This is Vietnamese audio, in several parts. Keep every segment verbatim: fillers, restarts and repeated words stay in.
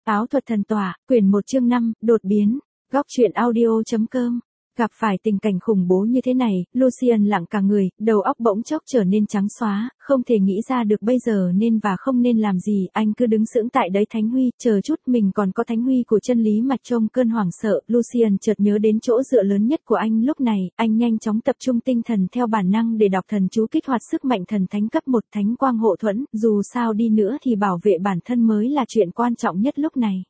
Áo thuật thần tỏa, quyển một chương năm, đột biến. Góc truyện audio chấm com. Gặp phải tình cảnh khủng bố như thế này, Lucian lặng cả người, đầu óc bỗng chốc trở nên trắng xóa, không thể nghĩ ra được bây giờ nên và không nên làm gì. Anh cứ đứng sững tại đấy. Thánh Huy, chờ chút, mình còn có Thánh Huy của chân lý mà. Trong cơn hoảng sợ, Lucian chợt nhớ đến chỗ dựa lớn nhất của anh lúc này. Anh nhanh chóng tập trung tinh thần theo bản năng để đọc thần chú kích hoạt sức mạnh thần thánh cấp một, thánh quang hộ thuẫn. Dù sao đi nữa thì bảo vệ bản thân mới là chuyện quan trọng nhất lúc này.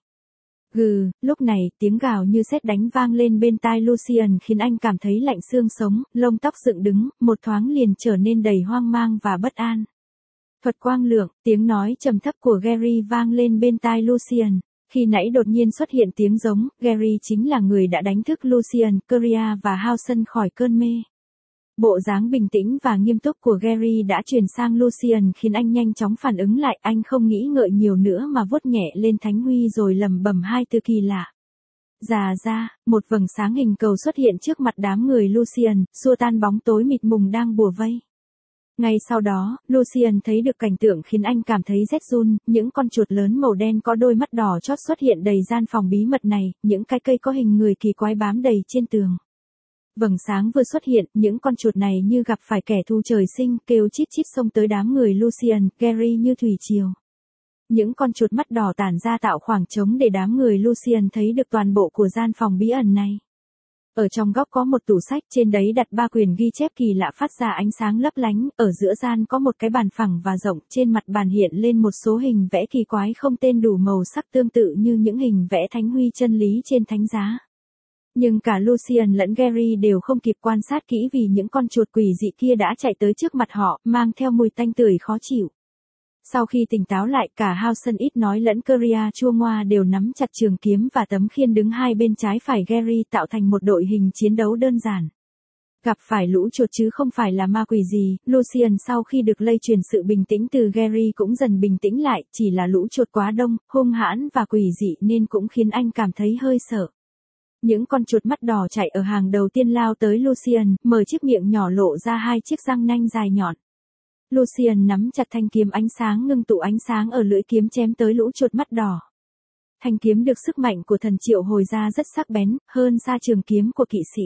Gừ, lúc này, tiếng gào như sét đánh vang lên bên tai Lucian khiến anh cảm thấy lạnh xương sống, lông tóc dựng đứng, một thoáng liền trở nên đầy hoang mang và bất an. Thuật quang lượng, tiếng nói trầm thấp của Gary vang lên bên tai Lucian. Khi nãy đột nhiên xuất hiện tiếng giống, Gary chính là người đã đánh thức Lucian, Keria và Howson khỏi cơn mê. Bộ dáng bình tĩnh và nghiêm túc của Gary đã chuyển sang Lucian khiến anh nhanh chóng phản ứng lại. Anh không nghĩ ngợi nhiều nữa mà vuốt nhẹ lên Thánh Huy rồi lẩm bẩm hai từ kỳ lạ. Già ra, một vầng sáng hình cầu xuất hiện trước mặt đám người Lucian, xua tan bóng tối mịt mùng đang bủa vây. Ngay sau đó, Lucian thấy được cảnh tượng khiến anh cảm thấy rét run, những con chuột lớn màu đen có đôi mắt đỏ chót xuất hiện đầy gian phòng bí mật này, những cái cây có hình người kỳ quái bám đầy trên tường. Vầng sáng vừa xuất hiện, những con chuột này như gặp phải kẻ thù trời sinh, kêu chít chít xông tới đám người Lucian, Gary như thủy triều. Những con chuột mắt đỏ tản ra tạo khoảng trống để đám người Lucian thấy được toàn bộ của gian phòng bí ẩn này. Ở trong góc có một tủ sách, trên đấy đặt ba quyển ghi chép kỳ lạ phát ra ánh sáng lấp lánh, ở giữa gian có một cái bàn phẳng và rộng, trên mặt bàn hiện lên một số hình vẽ kỳ quái không tên đủ màu sắc tương tự như những hình vẽ Thánh Huy chân lý trên thánh giá. Nhưng cả Lucian lẫn Gary đều không kịp quan sát kỹ vì những con chuột quỷ dị kia đã chạy tới trước mặt họ, mang theo mùi tanh tưởi khó chịu. Sau khi tỉnh táo lại, cả Howson ít nói lẫn Keria chua ngoa đều nắm chặt trường kiếm và tấm khiên đứng hai bên trái phải Gary tạo thành một đội hình chiến đấu đơn giản. Gặp phải lũ chuột chứ không phải là ma quỷ gì, Lucian sau khi được lây truyền sự bình tĩnh từ Gary cũng dần bình tĩnh lại, chỉ là lũ chuột quá đông, hung hãn và quỷ dị nên cũng khiến anh cảm thấy hơi sợ. Những con chuột mắt đỏ chạy ở hàng đầu tiên lao tới Lucian, mở chiếc miệng nhỏ lộ ra hai chiếc răng nanh dài nhọn. Lucian nắm chặt thanh kiếm ánh sáng ngưng tụ ánh sáng ở lưỡi kiếm chém tới lũ chuột mắt đỏ. Thanh kiếm được sức mạnh của thần triệu hồi ra rất sắc bén, hơn xa trường kiếm của kỵ sĩ.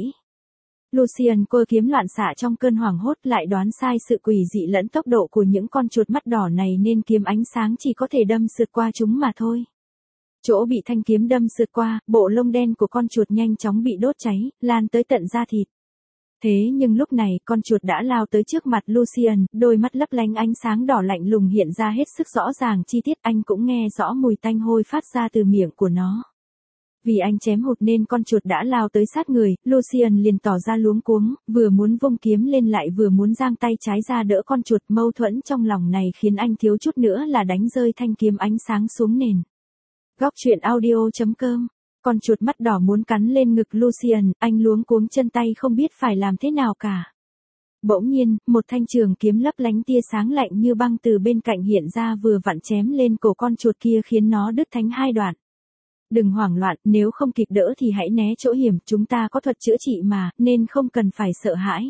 Lucian cơ kiếm loạn xạ trong cơn hoảng hốt lại đoán sai sự quỷ dị lẫn tốc độ của những con chuột mắt đỏ này nên kiếm ánh sáng chỉ có thể đâm sượt qua chúng mà thôi. Chỗ bị thanh kiếm đâm sượt qua, bộ lông đen của con chuột nhanh chóng bị đốt cháy, lan tới tận da thịt. Thế nhưng lúc này, con chuột đã lao tới trước mặt Lucian, đôi mắt lấp lánh ánh sáng đỏ lạnh lùng hiện ra hết sức rõ ràng chi tiết, anh cũng nghe rõ mùi tanh hôi phát ra từ miệng của nó. Vì anh chém hụt nên con chuột đã lao tới sát người, Lucian liền tỏ ra luống cuống, vừa muốn vung kiếm lên lại vừa muốn giang tay trái ra đỡ con chuột. Mâu thuẫn trong lòng này khiến anh thiếu chút nữa là đánh rơi thanh kiếm ánh sáng xuống nền. Góc truyện audio chấm com. Con chuột mắt đỏ muốn cắn lên ngực Lucian, anh luống cuống chân tay không biết phải làm thế nào cả. Bỗng nhiên, một thanh trường kiếm lấp lánh tia sáng lạnh như băng từ bên cạnh hiện ra vừa vặn chém lên cổ con chuột kia khiến nó đứt thành hai đoạn. Đừng hoảng loạn, nếu không kịp đỡ thì hãy né chỗ hiểm, chúng ta có thuật chữa trị mà, nên không cần phải sợ hãi.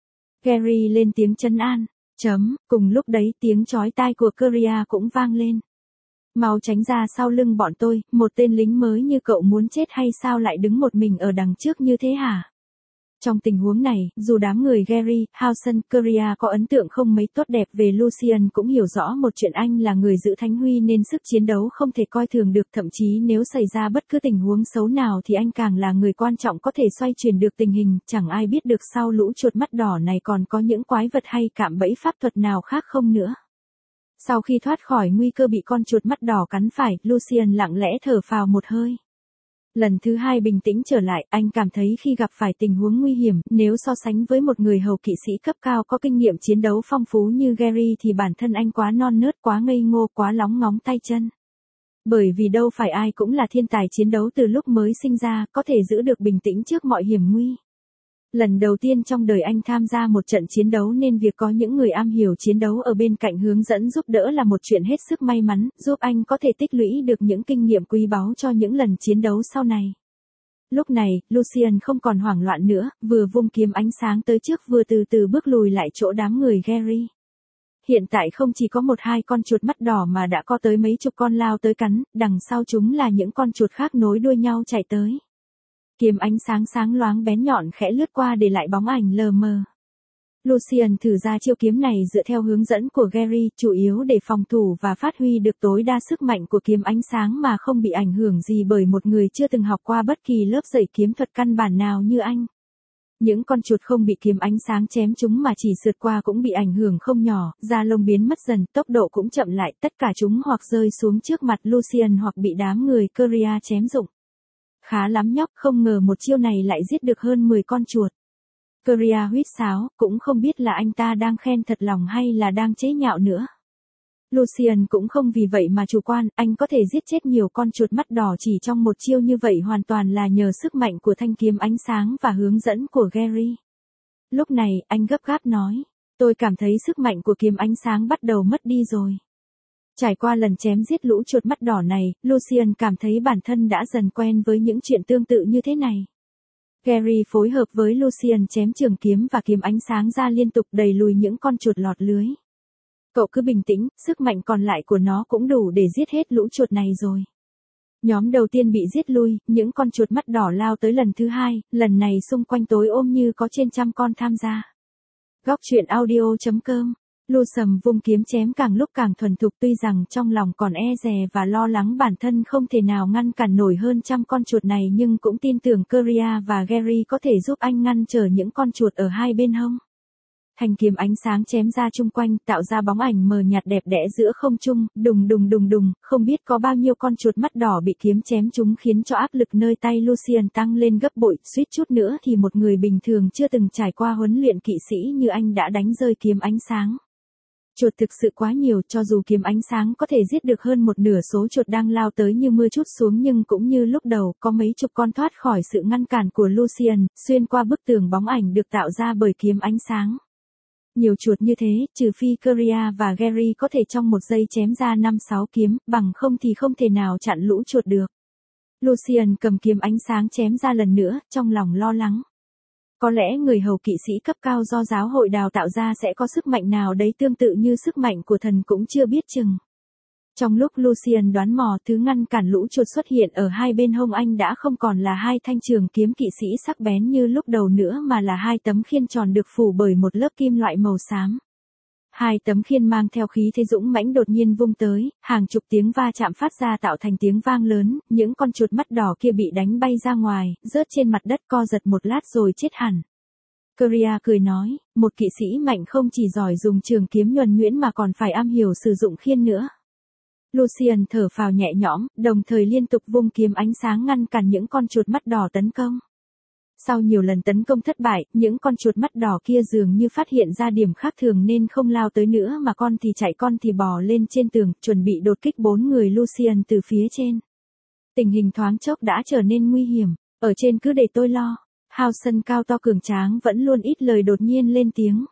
Gary lên tiếng trấn an. Chấm, cùng lúc đấy tiếng chói tai của Keria cũng vang lên. Mau tránh ra sau lưng bọn tôi, một tên lính mới như cậu muốn chết hay sao lại đứng một mình ở đằng trước như thế hả? Trong tình huống này, dù đám người Gary, Howson, Keria có ấn tượng không mấy tốt đẹp về Lucian cũng hiểu rõ một chuyện, anh là người giữ Thánh Huy nên sức chiến đấu không thể coi thường được, thậm chí nếu xảy ra bất cứ tình huống xấu nào thì anh càng là người quan trọng có thể xoay chuyển được tình hình, chẳng ai biết được sau lũ chuột mắt đỏ này còn có những quái vật hay cạm bẫy pháp thuật nào khác không nữa. Sau khi thoát khỏi nguy cơ bị con chuột mắt đỏ cắn phải, Lucian lặng lẽ thở phào một hơi. Lần thứ hai bình tĩnh trở lại, anh cảm thấy khi gặp phải tình huống nguy hiểm, nếu so sánh với một người hầu kỵ sĩ cấp cao có kinh nghiệm chiến đấu phong phú như Gary thì bản thân anh quá non nớt, quá ngây ngô, quá lóng ngóng tay chân. Bởi vì đâu phải ai cũng là thiên tài chiến đấu từ lúc mới sinh ra, có thể giữ được bình tĩnh trước mọi hiểm nguy. Lần đầu tiên trong đời anh tham gia một trận chiến đấu nên việc có những người am hiểu chiến đấu ở bên cạnh hướng dẫn giúp đỡ là một chuyện hết sức may mắn, giúp anh có thể tích lũy được những kinh nghiệm quý báu cho những lần chiến đấu sau này. Lúc này, Lucian không còn hoảng loạn nữa, vừa vung kiếm ánh sáng tới trước vừa từ từ bước lùi lại chỗ đám người Gary. hiện tại không chỉ có một hai con chuột mắt đỏ mà đã có tới mấy chục con lao tới cắn, đằng sau chúng là những con chuột khác nối đuôi nhau chạy tới. Kiếm ánh sáng sáng loáng bén nhọn khẽ lướt qua để lại bóng ảnh lờ mờ. Lucian thử ra chiêu kiếm này dựa theo hướng dẫn của Gary, chủ yếu để phòng thủ và phát huy được tối đa sức mạnh của kiếm ánh sáng mà không bị ảnh hưởng gì bởi một người chưa từng học qua bất kỳ lớp dạy kiếm thuật căn bản nào như anh. Những con chuột không bị kiếm ánh sáng chém chúng mà chỉ sượt qua cũng bị ảnh hưởng không nhỏ, da lông biến mất dần, tốc độ cũng chậm lại, tất cả chúng hoặc rơi xuống trước mặt Lucian hoặc bị đám người Keria chém rụng. Khá lắm nhóc, không ngờ một chiêu này lại giết được hơn mười con chuột. Keria huýt sáo, cũng không biết là anh ta đang khen thật lòng hay là đang chế nhạo nữa. Lucian cũng không vì vậy mà chủ quan, anh có thể giết chết nhiều con chuột mắt đỏ chỉ trong một chiêu như vậy hoàn toàn là nhờ sức mạnh của thanh kiếm ánh sáng và hướng dẫn của Gary. Lúc này, anh gấp gáp nói, tôi cảm thấy sức mạnh của kiếm ánh sáng bắt đầu mất đi rồi. Trải qua lần chém giết lũ chuột mắt đỏ này, Lucian cảm thấy bản thân đã dần quen với những chuyện tương tự như thế này. Gary phối hợp với Lucian chém trường kiếm và kiếm ánh sáng ra liên tục đẩy lùi những con chuột lọt lưới. Cậu cứ bình tĩnh, sức mạnh còn lại của nó cũng đủ để giết hết lũ chuột này rồi. Nhóm đầu tiên bị giết lui, những con chuột mắt đỏ lao tới lần thứ hai, lần này xung quanh tối ôm như có trên trăm con tham gia. Góc truyện audio chấm com. Lucian vung kiếm chém càng lúc càng thuần thục tuy rằng trong lòng còn e dè và lo lắng bản thân không thể nào ngăn cản nổi hơn trăm con chuột này nhưng cũng tin tưởng Keria và Gary có thể giúp anh ngăn trở những con chuột ở hai bên hông. Thanh kiếm ánh sáng chém ra chung quanh, tạo ra bóng ảnh mờ nhạt đẹp đẽ giữa không trung, đùng đùng đùng đùng, không biết có bao nhiêu con chuột mắt đỏ bị kiếm chém chúng khiến cho áp lực nơi tay Lucian tăng lên gấp bội, suýt chút nữa thì một người bình thường chưa từng trải qua huấn luyện kỵ sĩ như anh đã đánh rơi kiếm ánh sáng. Chuột thực sự quá nhiều, cho dù kiếm ánh sáng có thể giết được hơn một nửa số chuột đang lao tới như mưa trút xuống nhưng cũng như lúc đầu, có mấy chục con thoát khỏi sự ngăn cản của Lucian, xuyên qua bức tường bóng ảnh được tạo ra bởi kiếm ánh sáng. Nhiều chuột như thế, trừ phi Keria và Gary có thể trong một giây chém ra năm sáu kiếm, bằng không thì không thể nào chặn lũ chuột được. Lucian cầm kiếm ánh sáng chém ra lần nữa, trong lòng lo lắng. Có lẽ người hầu kỵ sĩ cấp cao do giáo hội đào tạo ra sẽ có sức mạnh nào đấy tương tự như sức mạnh của thần cũng chưa biết chừng. Trong lúc Lucian đoán mò thứ ngăn cản lũ chuột xuất hiện ở hai bên hông anh đã không còn là hai thanh trường kiếm kỵ sĩ sắc bén như lúc đầu nữa mà là hai tấm khiên tròn được phủ bởi một lớp kim loại màu xám. Hai tấm khiên mang theo khí thế dũng mãnh đột nhiên vung tới, hàng chục tiếng va chạm phát ra tạo thành tiếng vang lớn, những con chuột mắt đỏ kia bị đánh bay ra ngoài, rớt trên mặt đất co giật một lát rồi chết hẳn. Keria cười nói, một kỵ sĩ mạnh không chỉ giỏi dùng trường kiếm nhuần nhuyễn mà còn phải am hiểu sử dụng khiên nữa. Lucian thở phào nhẹ nhõm, đồng thời liên tục vung kiếm ánh sáng ngăn cản những con chuột mắt đỏ tấn công. Sau nhiều lần tấn công thất bại, những con chuột mắt đỏ kia dường như phát hiện ra điểm khác thường nên không lao tới nữa mà con thì chạy con thì bò lên trên tường, chuẩn bị đột kích bốn người Lucian từ phía trên. Tình hình thoáng chốc đã trở nên nguy hiểm, ở trên cứ để tôi lo. Howson cao to cường tráng vẫn luôn ít lời đột nhiên lên tiếng.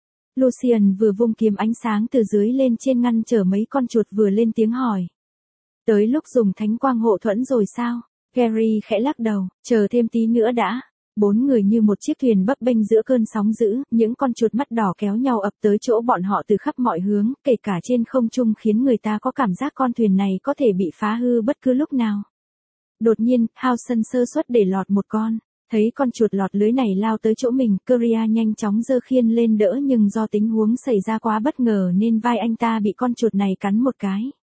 Lucian vừa vung kiếm ánh sáng từ dưới lên trên ngăn trở mấy con chuột vừa lên tiếng hỏi. Tới lúc dùng thánh quang hộ thuẫn rồi sao? Gary khẽ lắc đầu, chờ thêm tí nữa đã. Bốn người như một chiếc thuyền bấp bênh giữa cơn sóng dữ, những con chuột mắt đỏ kéo nhau ập tới chỗ bọn họ từ khắp mọi hướng, kể cả trên không trung khiến người ta có cảm giác con thuyền này có thể bị phá hư bất cứ lúc nào. Đột nhiên, Howson sơ suất để lọt một con. Thấy con chuột lọt lưới này lao tới chỗ mình, Keria nhanh chóng giơ khiên lên đỡ nhưng do tình huống xảy ra quá bất ngờ nên vai anh ta bị con chuột này cắn một cái.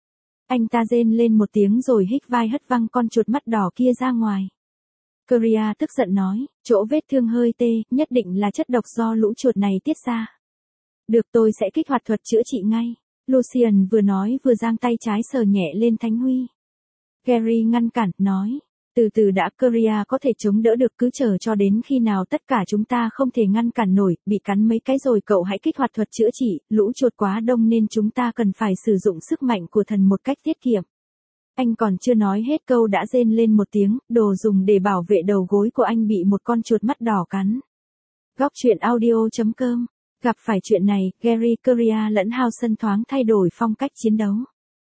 Anh ta rên lên một tiếng rồi hích vai hất văng con chuột mắt đỏ kia ra ngoài. Keria tức giận nói, chỗ vết thương hơi tê, nhất định là chất độc do lũ chuột này tiết ra. Được, tôi sẽ kích hoạt thuật chữa trị ngay. Lucian vừa nói vừa giang tay trái sờ nhẹ lên Thánh Huy. Gary ngăn cản, nói. Từ từ đã, Keria có thể chống đỡ được, cứ chờ cho đến khi nào tất cả chúng ta không thể ngăn cản nổi, bị cắn mấy cái rồi cậu hãy kích hoạt thuật chữa trị, lũ chuột quá đông nên chúng ta cần phải sử dụng sức mạnh của thần một cách tiết kiệm. Anh còn chưa nói hết câu đã rên lên một tiếng, đồ dùng để bảo vệ đầu gối của anh bị một con chuột mắt đỏ cắn. Góc truyện audio chấm com. Gặp phải chuyện này, Gary, Keria lẫn Howson thoáng thay đổi phong cách chiến đấu.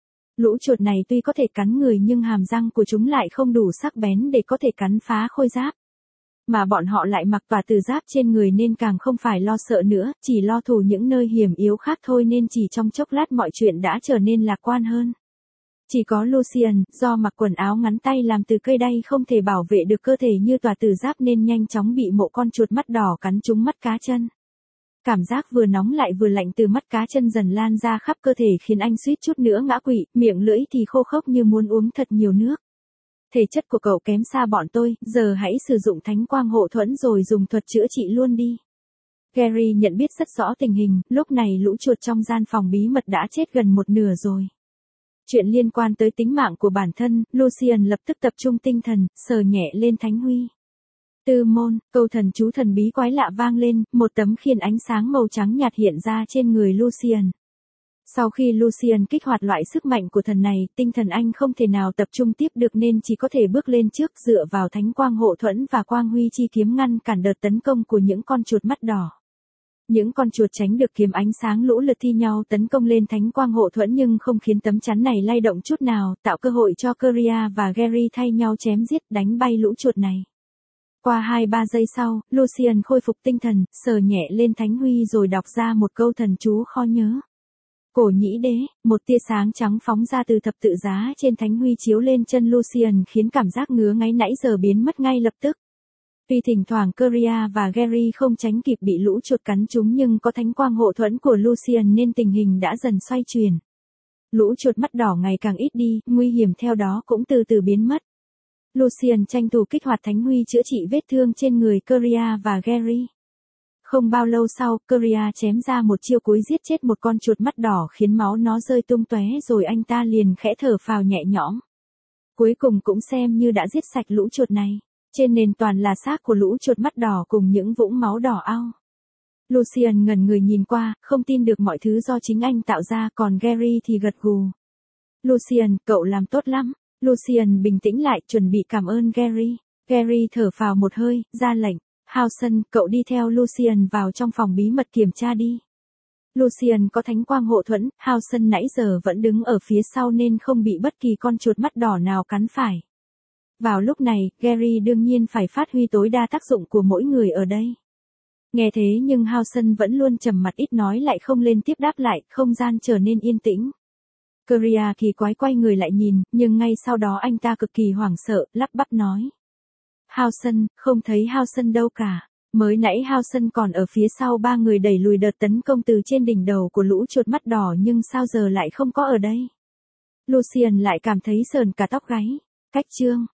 Lũ chuột này tuy có thể cắn người nhưng hàm răng của chúng lại không đủ sắc bén để có thể cắn phá khôi giáp. mà bọn họ lại mặc tòa tử giáp trên người nên càng không phải lo sợ nữa, chỉ lo thủ những nơi hiểm yếu khác thôi nên chỉ trong chốc lát mọi chuyện đã trở nên lạc quan hơn. Chỉ có Lucian, do mặc quần áo ngắn tay làm từ cây đay không thể bảo vệ được cơ thể như tòa tử giáp nên nhanh chóng bị mộ con chuột mắt đỏ cắn trúng mắt cá chân. Cảm giác vừa nóng lại vừa lạnh từ mắt cá chân dần lan ra khắp cơ thể khiến anh suýt chút nữa ngã quỵ, miệng lưỡi thì khô khốc như muốn uống thật nhiều nước. Thể chất của cậu kém xa bọn tôi, giờ hãy sử dụng thánh quang hộ thuẫn rồi dùng thuật chữa trị luôn đi. Gary nhận biết rất rõ tình hình, lúc này lũ chuột trong gian phòng bí mật đã chết gần một nửa rồi. Chuyện liên quan tới tính mạng của bản thân, Lucian lập tức tập trung tinh thần, sờ nhẹ lên thánh huy. Tư môn, câu thần chú thần bí quái lạ vang lên, một tấm khiên ánh sáng màu trắng nhạt hiện ra trên người Lucian. Sau khi Lucian kích hoạt loại sức mạnh của thần này, tinh thần anh không thể nào tập trung tiếp được nên chỉ có thể bước lên trước dựa vào thánh quang hộ thuẫn và quang huy chi kiếm ngăn cản đợt tấn công của những con chuột mắt đỏ. Những con chuột tránh được kiếm ánh sáng lũ lượt thi nhau tấn công lên thánh quang hộ thuẫn nhưng không khiến tấm chắn này lay động chút nào, tạo cơ hội cho Keria và Gary thay nhau chém giết đánh bay lũ chuột này. Qua hai ba giây sau, Lucian khôi phục tinh thần, sờ nhẹ lên thánh huy rồi đọc ra một câu thần chú khó nhớ. Cổ nhĩ đế, một tia sáng trắng phóng ra từ thập tự giá trên thánh huy chiếu lên chân Lucian khiến cảm giác ngứa ngáy nãy giờ biến mất ngay lập tức. Tuy thỉnh thoảng Keria và Gary không tránh kịp bị lũ chuột cắn trúng nhưng có thánh quang hộ thuẫn của Lucian nên tình hình đã dần xoay chuyển. Lũ chuột mắt đỏ ngày càng ít đi, nguy hiểm theo đó cũng từ từ biến mất. Lucian tranh thủ kích hoạt thánh huy chữa trị vết thương trên người Keria và Gary. Không bao lâu sau, Keria chém ra một chiêu cuối giết chết một con chuột mắt đỏ khiến máu nó rơi tung tóe rồi anh ta liền khẽ thở phào nhẹ nhõm. Cuối cùng cũng xem như đã giết sạch lũ chuột này. Trên nền toàn là xác của lũ chuột mắt đỏ cùng những vũng máu đỏ ao. Lucian ngẩn người nhìn qua, không tin được mọi thứ do chính anh tạo ra, còn Gary thì gật gù. Lucian, cậu làm tốt lắm. Lucian bình tĩnh lại, chuẩn bị cảm ơn Gary. Gary thở phào một hơi, ra lệnh. Howson, cậu đi theo Lucian vào trong phòng bí mật kiểm tra đi. Lucian có thánh quang hộ thuẫn, Howson nãy giờ vẫn đứng ở phía sau nên không bị bất kỳ con chuột mắt đỏ nào cắn phải. Vào lúc này, Gary đương nhiên phải phát huy tối đa tác dụng của mỗi người ở đây. Nghe thế nhưng Howson vẫn luôn trầm mặt ít nói lại không lên tiếp đáp lại, không gian trở nên yên tĩnh. Keria kỳ quái quay người lại nhìn, nhưng ngay sau đó anh ta cực kỳ hoảng sợ, lắp bắp nói. Howson, không thấy Howson đâu cả. Mới nãy Howson còn ở phía sau ba người đẩy lùi đợt tấn công từ trên đỉnh đầu của lũ chuột mắt đỏ nhưng sao giờ lại không có ở đây. Lucian lại cảm thấy sờn cả tóc gáy. Cách chương